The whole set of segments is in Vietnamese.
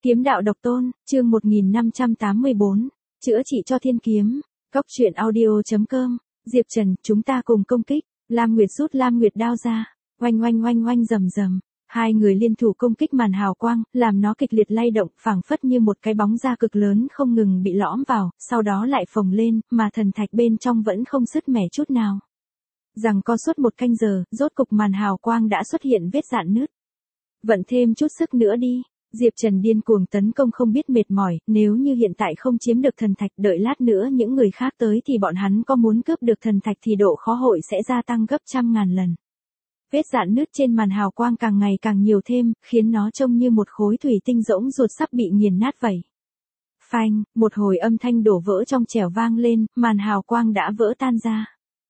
Kiếm đạo độc tôn, chương 1584, chữa trị cho thiên kiếm. Cốc truyện audio.com, Diệp Trần, chúng ta cùng công kích. Lam Nguyệt rút Lam Nguyệt đao ra, oanh oanh oanh oanh rầm rầm. Hai người liên thủ công kích màn hào quang, làm nó kịch liệt lay động, phảng phất như một cái bóng da cực lớn không ngừng bị lõm vào, sau đó lại phồng lên, mà thần thạch bên trong vẫn không sứt mẻ chút nào. Rằng có suốt một canh giờ, rốt cục màn hào quang đã xuất hiện vết rạn nứt. Vận thêm chút sức nữa đi. Diệp Trần điên cuồng tấn công không biết mệt mỏi, nếu như hiện tại không chiếm được thần thạch, đợi lát nữa những người khác tới thì bọn hắn có muốn cướp được thần thạch thì độ khó hội sẽ gia tăng gấp trăm ngàn lần. Vết rạn nứt trên màn hào quang càng ngày càng nhiều thêm, khiến nó trông như một khối thủy tinh rỗng ruột sắp bị nghiền nát vậy. Phanh, một hồi âm thanh đổ vỡ trong trẻo vang lên, màn hào quang đã vỡ tan ra.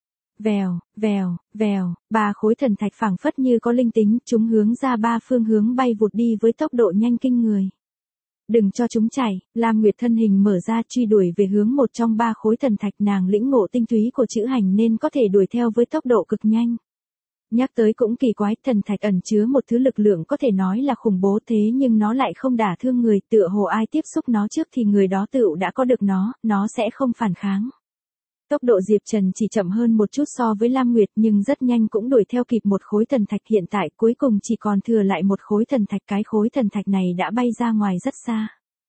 Vèo, vèo, vèo, ba khối thần thạch phảng phất như có linh tính, chúng hướng ra ba phương hướng bay vụt đi với tốc độ nhanh kinh người. Đừng cho chúng chạy, Lam Nguyệt thân hình mở ra truy đuổi về hướng một trong ba khối thần thạch, nàng lĩnh ngộ tinh túy của chữ hành nên có thể đuổi theo với tốc độ cực nhanh. Nhắc tới cũng kỳ quái, thần thạch ẩn chứa một thứ lực lượng có thể nói là khủng bố, thế nhưng nó lại không đả thương người, tựa hồ ai tiếp xúc nó trước thì người đó tựu đã có được nó sẽ không phản kháng. Tốc độ Diệp Trần chỉ chậm hơn một chút so với Lam Nguyệt nhưng rất nhanh cũng đuổi theo kịp một khối thần thạch, hiện tại cuối cùng chỉ còn thừa lại một khối thần thạch, cái khối thần thạch này đã bay ra ngoài rất xa.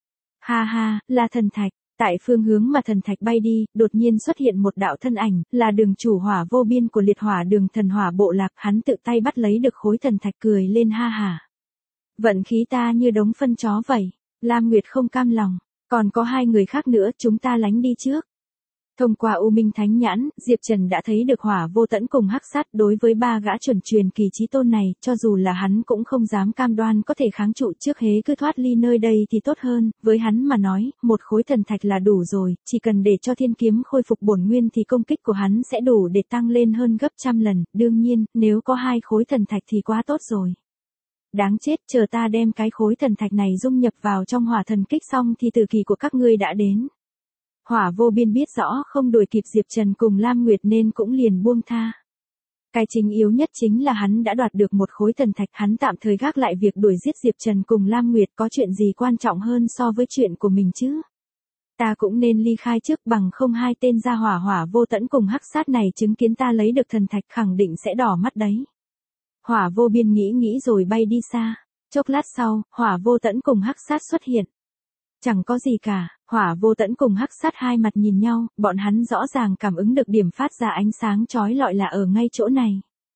Ha ha, là thần thạch. Tại phương hướng mà thần thạch bay đi, đột nhiên xuất hiện một đạo thân ảnh, là đường chủ hỏa vô biên của liệt hỏa đường thần hỏa bộ lạc, hắn tự tay bắt lấy được khối thần thạch cười lên ha hả. Vận khí ta như đống phân chó vậy. Lam Nguyệt không cam lòng, còn có hai người khác nữa, chúng ta lánh đi trước. Thông qua U Minh Thánh Nhãn, Diệp Trần đã thấy được Hỏa Vô Tẫn cùng Hắc Sát, đối với ba gã chuẩn truyền kỳ chí tôn này, cho dù là hắn cũng không dám cam đoan có thể kháng trụ, trước hễ cứ thoát ly nơi đây thì tốt hơn, với hắn mà nói, một khối thần thạch là đủ rồi, chỉ cần để cho thiên kiếm khôi phục bổn nguyên thì công kích của hắn sẽ đủ để tăng lên hơn gấp trăm lần, đương nhiên, nếu có hai khối thần thạch thì quá tốt rồi. Đáng chết, chờ ta đem cái khối thần thạch này dung nhập vào trong hỏa thần kích xong thì tử kỳ của các ngươi đã đến. Hỏa vô biên biết rõ không đuổi kịp Diệp Trần cùng Lam Nguyệt nên cũng liền buông tha. Cái chính yếu nhất chính là hắn đã đoạt được một khối thần thạch, hắn tạm thời gác lại việc đuổi giết Diệp Trần cùng Lam Nguyệt, có chuyện gì quan trọng hơn so với chuyện của mình chứ? Ta cũng nên ly khai trước, bằng không hai tên gia hỏa vô tẫn cùng Hắc Sát này chứng kiến ta lấy được thần thạch khẳng định sẽ đỏ mắt đấy. Hỏa vô biên nghĩ rồi bay đi xa. Chốc lát sau, Hỏa vô tẫn cùng Hắc Sát xuất hiện. Chẳng có gì cả, Hỏa Vô Tẫn cùng Hắc Sát hai mặt nhìn nhau, bọn hắn rõ ràng cảm ứng được điểm phát ra ánh sáng chói lọi là ở ngay chỗ này.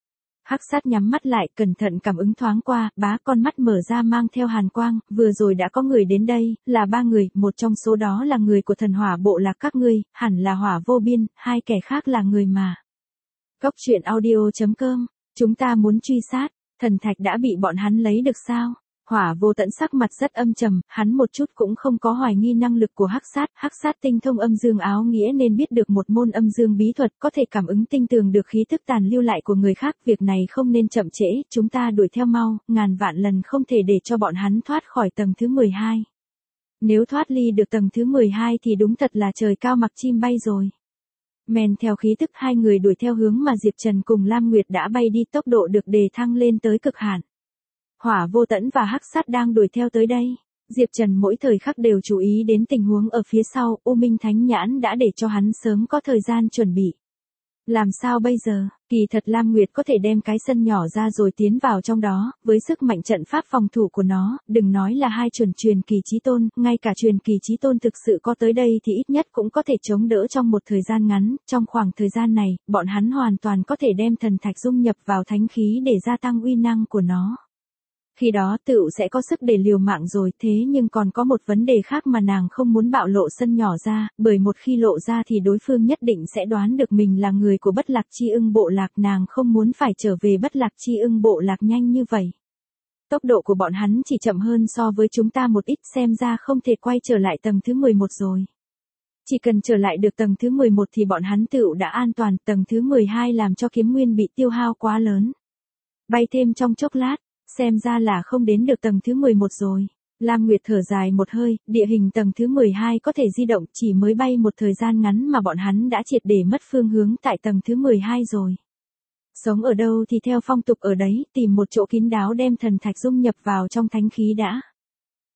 Hắc Sát nhắm mắt lại, cẩn thận cảm ứng thoáng qua, bá con mắt mở ra mang theo hàn quang, vừa rồi đã có người đến đây, là ba người, một trong số đó là người của thần hỏa bộ lạc các ngươi, hẳn là Hỏa Vô Biên, hai kẻ khác là người mà. Cốc truyện audio.com, chúng ta muốn truy sát, thần thạch đã bị bọn hắn lấy được sao? Hỏa Vô Tẫn sắc mặt rất âm trầm, hắn một chút cũng không có hoài nghi năng lực của Hắc Sát tinh thông âm dương áo nghĩa nên biết được một môn âm dương bí thuật, có thể cảm ứng tinh tường được khí tức tàn lưu lại của người khác, việc này không nên chậm trễ, chúng ta đuổi theo mau, ngàn vạn lần không thể để cho bọn hắn thoát khỏi tầng thứ 12. Nếu thoát ly được tầng thứ 12 thì đúng thật là trời cao mặc chim bay rồi. Men theo khí tức hai người đuổi theo hướng mà Diệp Trần cùng Lam Nguyệt đã bay đi, tốc độ được đề thăng lên tới cực hạn. Hỏa Vô Tẫn và Hắc Sát đang đuổi theo tới đây. Diệp Trần mỗi thời khắc đều chú ý đến tình huống ở phía sau, U Minh Thánh Nhãn đã để cho hắn sớm có thời gian chuẩn bị. Làm sao bây giờ? Kỳ thật Lam Nguyệt có thể đem cái sân nhỏ ra rồi tiến vào trong đó, với sức mạnh trận pháp phòng thủ của nó, đừng nói là hai chuẩn truyền kỳ chí tôn, ngay cả truyền kỳ chí tôn thực sự có tới đây thì ít nhất cũng có thể chống đỡ trong một thời gian ngắn, trong khoảng thời gian này, bọn hắn hoàn toàn có thể đem thần thạch dung nhập vào thánh khí để gia tăng uy năng của nó. Khi đó tựu sẽ có sức để liều mạng rồi, thế nhưng còn có một vấn đề khác mà nàng không muốn bạo lộ sân nhỏ ra, bởi một khi lộ ra thì đối phương nhất định sẽ đoán được mình là người của Bất Lạc Chi Ưng bộ lạc, nàng không muốn phải trở về Bất Lạc Chi Ưng bộ lạc nhanh như vậy. Tốc độ của bọn hắn chỉ chậm hơn so với chúng ta một ít, xem ra không thể quay trở lại tầng thứ 11 rồi. Chỉ cần trở lại được tầng thứ 11 thì bọn hắn tựu đã an toàn, tầng thứ 12 làm cho kiếm nguyên bị tiêu hao quá lớn. Bay thêm trong chốc lát. Xem ra là không đến được tầng thứ 11 rồi. Lam Nguyệt thở dài một hơi, địa hình tầng thứ 12 có thể di động, chỉ mới bay một thời gian ngắn mà bọn hắn đã triệt để mất phương hướng tại tầng thứ 12 rồi. Sống ở đâu thì theo phong tục ở đấy, tìm một chỗ kín đáo đem thần thạch dung nhập vào trong thánh khí đã.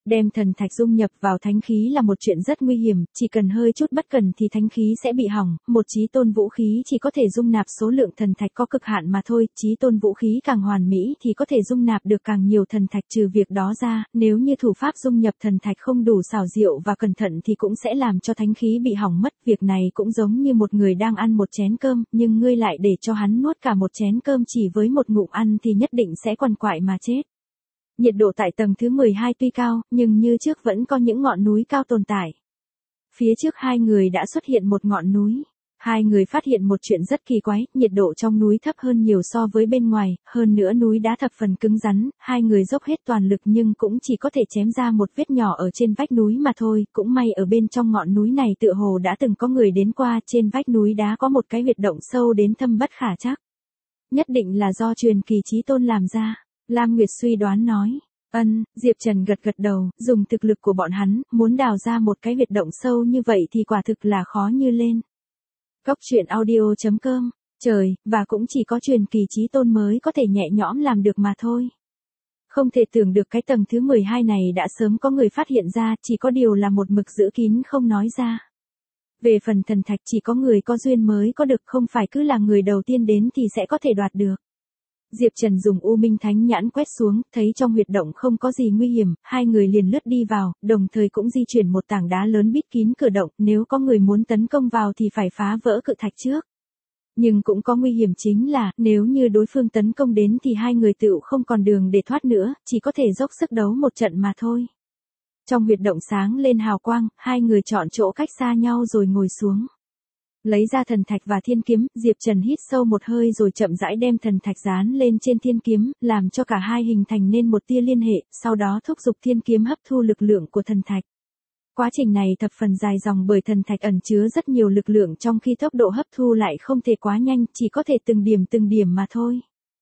Đem thần thạch dung nhập vào thánh khí là một chuyện rất nguy hiểm, chỉ cần hơi chút bất cần thì thánh khí sẽ bị hỏng, một chí tôn vũ khí chỉ có thể dung nạp số lượng thần thạch có cực hạn mà thôi, chí tôn vũ khí càng hoàn mỹ thì có thể dung nạp được càng nhiều thần thạch. Trừ việc đó ra, nếu như thủ pháp dung nhập thần thạch không đủ xảo diệu và cẩn thận thì cũng sẽ làm cho thánh khí bị hỏng mất. Việc này cũng giống như một người đang ăn một chén cơm, nhưng ngươi lại để cho hắn nuốt cả một chén cơm chỉ với một ngụm ăn thì nhất định sẽ quằn quại mà chết. Nhiệt độ tại tầng thứ 12 tuy cao, nhưng như trước vẫn có những ngọn núi cao tồn tại. Phía trước hai người đã xuất hiện một ngọn núi. Hai người phát hiện một chuyện rất kỳ quái, nhiệt độ trong núi thấp hơn nhiều so với bên ngoài, hơn nữa núi đá thập phần cứng rắn, hai người dốc hết toàn lực nhưng cũng chỉ có thể chém ra một vết nhỏ ở trên vách núi mà thôi, cũng may ở bên trong ngọn núi này tựa hồ đã từng có người đến qua, trên vách núi đá có một cái huyệt động sâu đến thâm bất khả trắc. Nhất định là do truyền kỳ chí tôn làm ra. Lam Nguyệt suy đoán nói. Diệp Trần gật gật đầu, dùng thực lực của bọn hắn, muốn đào ra một cái huyệt động sâu như vậy thì quả thực là khó như lên. Cốc truyện audio.com, trời, và cũng chỉ có truyền kỳ chí tôn mới có thể nhẹ nhõm làm được mà thôi. Không thể tưởng được cái tầng thứ 12 này đã sớm có người phát hiện ra, chỉ có điều là một mực giữ kín không nói ra. Về phần thần thạch chỉ có người có duyên mới có được, không phải cứ là người đầu tiên đến thì sẽ có thể đoạt được. Diệp Trần dùng U Minh Thánh Nhãn quét xuống, thấy trong huyệt động không có gì nguy hiểm, hai người liền lướt đi vào, đồng thời cũng di chuyển một tảng đá lớn bít kín cửa động, nếu có người muốn tấn công vào thì phải phá vỡ cự thạch trước. Nhưng cũng có nguy hiểm chính là, nếu như đối phương tấn công đến thì hai người tựu không còn đường để thoát nữa, chỉ có thể dốc sức đấu một trận mà thôi. Trong huyệt động sáng lên hào quang, hai người chọn chỗ cách xa nhau rồi ngồi xuống. Lấy ra thần thạch và thiên kiếm, Diệp Trần hít sâu một hơi rồi chậm rãi đem thần thạch dán lên trên thiên kiếm, làm cho cả hai hình thành nên một tia liên hệ, sau đó thúc giục thiên kiếm hấp thu lực lượng của thần thạch. Quá trình này thập phần dài dòng bởi thần thạch ẩn chứa rất nhiều lực lượng trong khi tốc độ hấp thu lại không thể quá nhanh, chỉ có thể từng điểm mà thôi.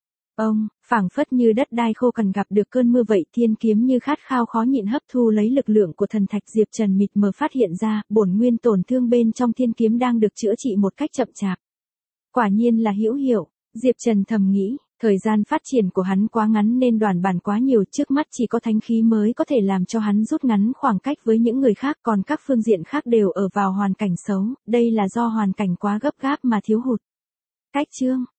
Phảng phất như đất đai khô cằn gặp được cơn mưa vậy, thiên kiếm như khát khao khó nhịn hấp thu lấy lực lượng của thần thạch. Diệp Trần mịt mờ phát hiện ra, bổn nguyên tổn thương bên trong thiên kiếm đang được chữa trị một cách chậm chạp. Quả nhiên là hữu hiệu, Diệp Trần thầm nghĩ, thời gian phát triển của hắn quá ngắn nên đoàn bản quá nhiều, trước mắt chỉ có thánh khí mới có thể làm cho hắn rút ngắn khoảng cách với những người khác, còn các phương diện khác đều ở vào hoàn cảnh xấu, đây là do hoàn cảnh quá gấp gáp mà thiếu hụt. Cách chương